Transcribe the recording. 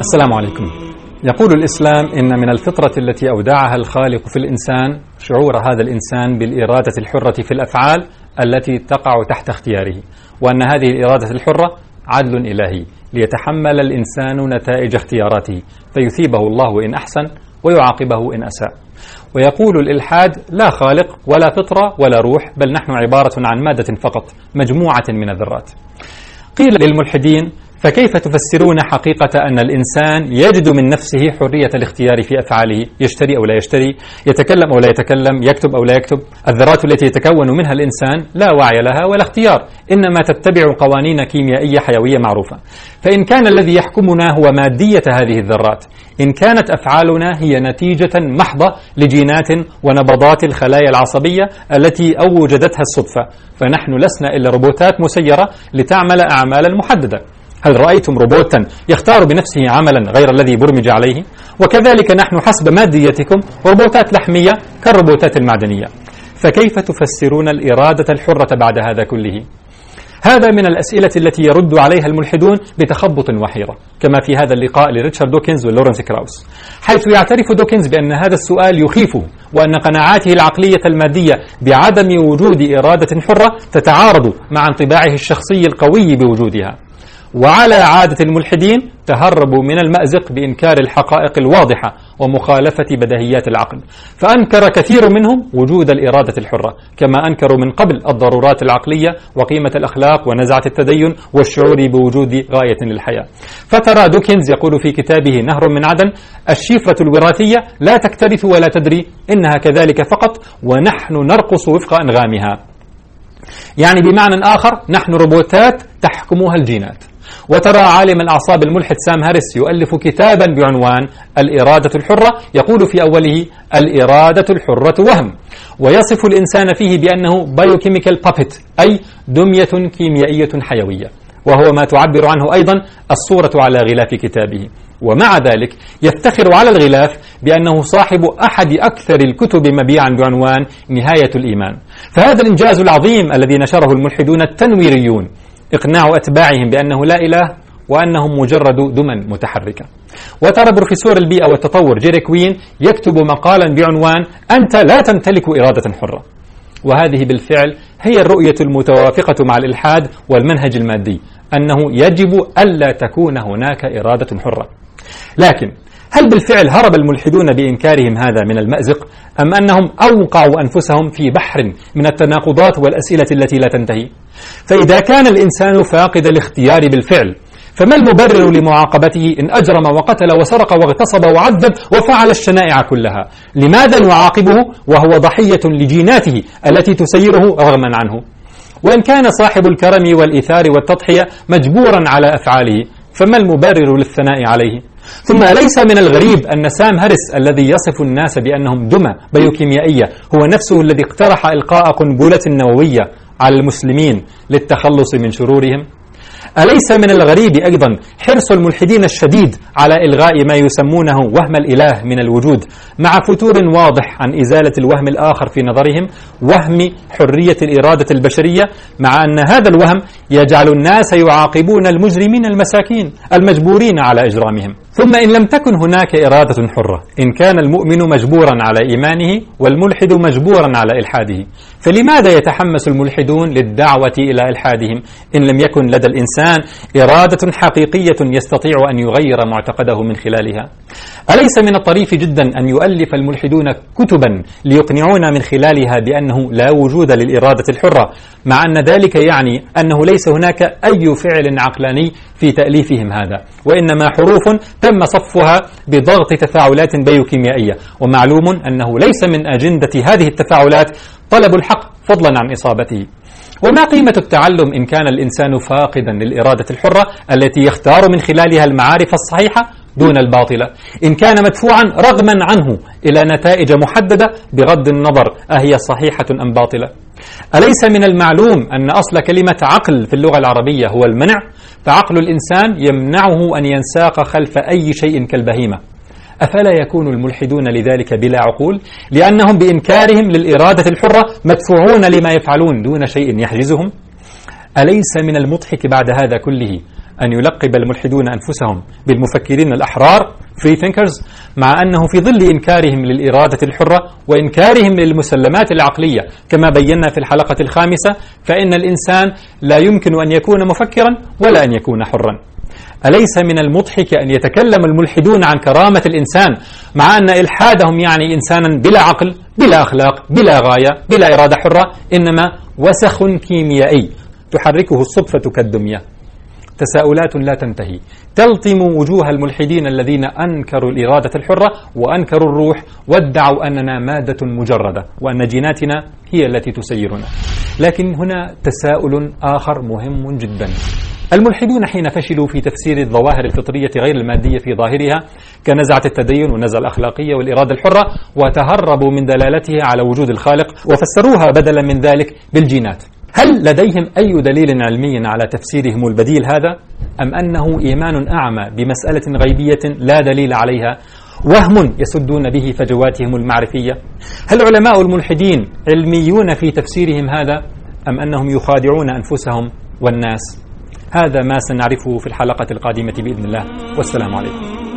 السلام عليكم. يقول الإسلام إن من الفطرة التي أودعها الخالق في الإنسان شعور هذا الإنسان بالإرادة الحرة في الأفعال التي تقع تحت اختياره، وأن هذه الإرادة الحرة عدل إلهي ليتحمل الإنسان نتائج اختياراته فيثيبه الله إن أحسن ويعاقبه إن أساء. ويقول الإلحاد لا خالق ولا فطرة ولا روح، بل نحن عبارة عن مادة فقط مجموعة من الذرات. قيل للملحدين: فكيف تفسرون حقيقة أن الإنسان يجد من نفسه حرية الاختيار في أفعاله، يشتري أو لا يشتري، يتكلم أو لا يتكلم، يكتب أو لا يكتب؟ الذرات التي يتكون منها الإنسان لا وعي لها ولا اختيار، إنما تتبع قوانين كيميائية حيوية معروفة. فإن كان الذي يحكمنا هو مادية هذه الذرات، إن كانت أفعالنا هي نتيجة محضة لجينات ونبضات الخلايا العصبية التي أوجدتها الصدفة، فنحن لسنا إلا روبوتات مسيرة لتعمل أعمالا محددة. هل رأيتم روبوتا يختار بنفسه عملا غير الذي برمج عليه؟ وكذلك نحن حسب ماديتكم روبوتات لحمية كالروبوتات المعدنية. فكيف تفسرون الإرادة الحرة بعد هذا كله؟ هذا من الأسئلة التي يرد عليها الملحدون بتخبط وحيرة، كما في هذا اللقاء لريتشارد دوكنز ولورنس كراوس، حيث يعترف دوكنز بأن هذا السؤال يخيفه، وأن قناعاته العقلية المادية بعدم وجود إرادة حرة تتعارض مع انطباعه الشخصي القوي بوجودها. وعلى عادة الملحدين تهربوا من المأزق بإنكار الحقائق الواضحة ومخالفة بديهيات العقل، فأنكر كثير منهم وجود الإرادة الحرة، كما أنكروا من قبل الضرورات العقلية وقيمة الأخلاق ونزعة التدين والشعور بوجود غاية للحياة. فترى دوكنز يقول في كتابه نهر من عدن: الشفرة الوراثية لا تكترث ولا تدري، إنها كذلك فقط ونحن نرقص وفق أنغامها. يعني بمعنى آخر نحن روبوتات تحكمها الجينات. وترى عالم الأعصاب الملحد سام هاريس يؤلف كتابا بعنوان الإرادة الحرة، يقول في أوله: الإرادة الحرة وهم، ويصف الإنسان فيه بأنه بايوكيميكال بابيت، أي دمية كيميائية حيوية، وهو ما تعبر عنه أيضا الصورة على غلاف كتابه. ومع ذلك يفتخر على الغلاف بأنه صاحب أحد أكثر الكتب مبيعا بعنوان نهاية الإيمان. فهذا الإنجاز العظيم الذي نشره الملحدون التنويريون إقناع أتباعهم بأنه لا إله وأنهم مجرد دمى متحركة. وترى بروفيسور البيئة والتطور جيري كوين يكتب مقالا بعنوان أنت لا تمتلك إرادة حرة. وهذه بالفعل هي الرؤية المتوافقة مع الإلحاد والمنهج المادي، أنه يجب ألا تكون هناك إرادة حرة. لكن هل بالفعل هرب الملحدون بإنكارهم هذا من المأزق، أم أنهم أوقعوا أنفسهم في بحر من التناقضات والأسئلة التي لا تنتهي؟ فإذا كان الإنسان فاقد الاختيار بالفعل، فما المبرر لمعاقبته إن أجرم وقتل وسرق واغتصب وعذب وفعل الشنائع كلها؟ لماذا نعاقبه وهو ضحية لجيناته التي تسيره رغما عنه؟ وإن كان صاحب الكرم والإيثار والتضحية مجبورا على أفعاله، فما المبرر للثناء عليه؟ ثم أليس من الغريب أن سام هاريس الذي يصف الناس بأنهم دمى بيوكيميائية هو نفسه الذي اقترح إلقاء قنبلة نووية على المسلمين للتخلص من شرورهم؟ أليس من الغريب أيضا حرص الملحدين الشديد على إلغاء ما يسمونه وهم الإله من الوجود، مع فتور واضح عن إزالة الوهم الآخر في نظرهم، وهم حرية الإرادة البشرية، مع أن هذا الوهم يجعل الناس يعاقبون المجرمين المساكين المجبورين على إجرامهم؟ ثم إن لم تكن هناك إرادة حرة، إن كان المؤمن مجبورا على إيمانه والملحد مجبورا على إلحاده، فلماذا يتحمس الملحدون للدعوة إلى إلحادهم إن لم يكن لدى الإنسان إرادة حقيقية يستطيع أن يغير معتقده من خلالها؟ أليس من الطريف جدا أن يؤلف الملحدون كتبا ليقنعونا من خلالها بأنه لا وجود للإرادة الحرة، مع أن ذلك يعني أنه ليس هناك أي فعل عقلاني في تأليفهم هذا، وإنما حروف تم صفها بضغط تفاعلات بيوكيميائية، ومعلوم أنه ليس من أجندة هذه التفاعلات طلب الحق فضلا عن إصابته. وما قيمة التعلم إن كان الإنسان فاقدا للإرادة الحرة التي يختار من خلالها المعارف الصحيحة دون الباطلة، إن كان مدفوعا رغما عنه إلى نتائج محددة بغض النظر أهي صحيحة أم باطلة؟ أليس من المعلوم أن أصل كلمة عقل في اللغة العربية هو المنع؟ فعقل الإنسان يمنعه أن ينساق خلف أي شيء كالبهيمة. أفلا يكون الملحدون لذلك بلا عقول، لأنهم بإنكارهم للإرادة الحرة مدفوعون لما يفعلون دون شيء يحجزهم؟ أليس من المضحك بعد هذا كله أن يلقب الملحدون أنفسهم بالمفكرين الأحرار free thinkers، مع أنه في ظل إنكارهم للإرادة الحرة وإنكارهم للمسلمات العقلية كما بينا في الحلقة الخامسة، فإن الإنسان لا يمكن أن يكون مفكرا ولا أن يكون حرا. أليس من المضحك أن يتكلم الملحدون عن كرامة الإنسان مع أن إلحادهم يعني إنسانا بلا عقل، بلا أخلاق، بلا غاية، بلا إرادة حرة، إنما وسخ كيميائي تحركه الصدفة كالدمية. تساؤلات لا تنتهي تلطم وجوه الملحدين الذين أنكروا الإرادة الحرة وأنكروا الروح وادعوا أننا مادة مجردة وأن جيناتنا هي التي تسيرنا. لكن هنا تساؤل آخر مهم جدا. الملحدون حين فشلوا في تفسير الظواهر الفطرية غير المادية في ظاهرها كنزعة التدين والنزعة الأخلاقية والإرادة الحرة وتهربوا من دلالتها على وجود الخالق وفسروها بدلا من ذلك بالجينات، هل لديهم أي دليل علمي على تفسيرهم البديل هذا؟ أم أنه إيمان أعمى بمسألة غيبية لا دليل عليها، وهم يسدون به فجواتهم المعرفية؟ هل علماء الملحدين علميون في تفسيرهم هذا أم أنهم يخادعون أنفسهم والناس؟ هذا ما سنعرفه في الحلقة القادمة بإذن الله، والسلام عليكم.